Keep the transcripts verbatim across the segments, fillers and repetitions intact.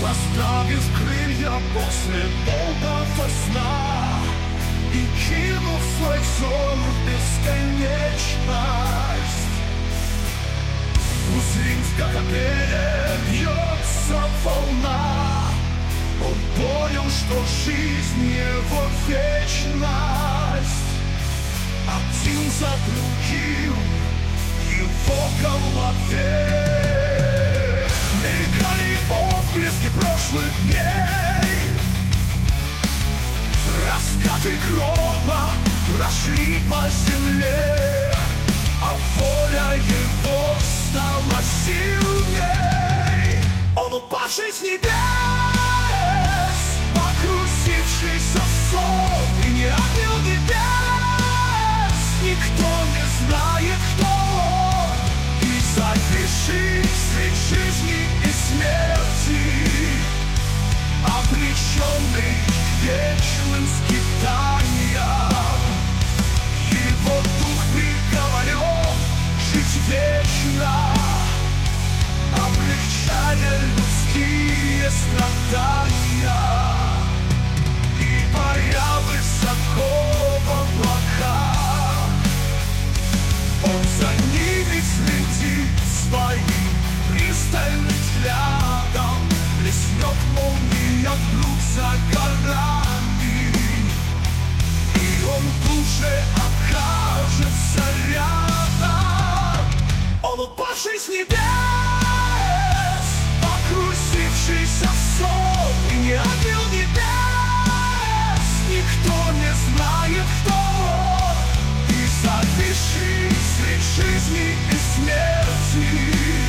Расправив крылья после долгого сна и кинув свой сон в бесконечность, узрив, как опять бьется волна, он понял, что жизнь его вечность. Один за другим его голове мелькали отблески прошлых дней. Раскаты грома прошли по земле, а воля его стала сильней. Он упавший с небес, покрутившийся сон, и не ангел небес. Никто не знает, кто он, и запиши средь жизни и смерти, обреченный к вечным скитаниям. Его дух приговорен жить вечно, облегчая людские страдания. И паря высоко в облаках, он за ними следит своим пристальным взглядом. Блеснет молния вдруг за горами, и он тут же окажется рядом. Он упавший с небес, покрутившийся сон, и не ангел небес. Никто не знает, кто он, и запиши средь жизни и смерти,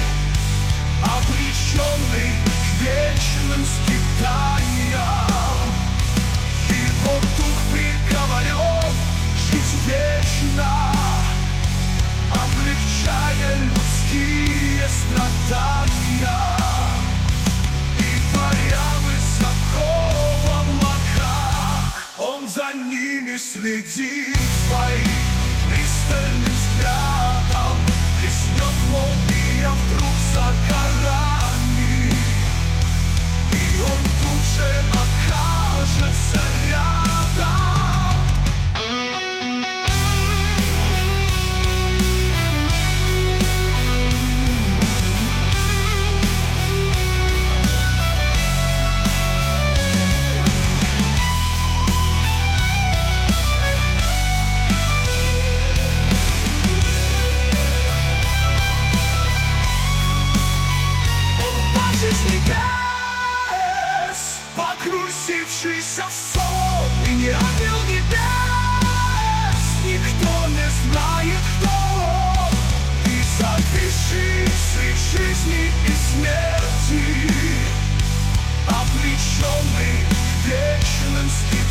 обреченный к вечным скитаниям. Его дух приговорен жить вечно, облегчая людские страдания. И паря высоко в облаках, он за ними следит своим пристальным взглядом. Блеснет молния вдруг за горами, и он тут же окажется рядом. С небес, покрутившийся сон, и не ангел небес. Никто не знает, кто он, и запиши средь жизни и смерти, обреченный к вечным скитаниям.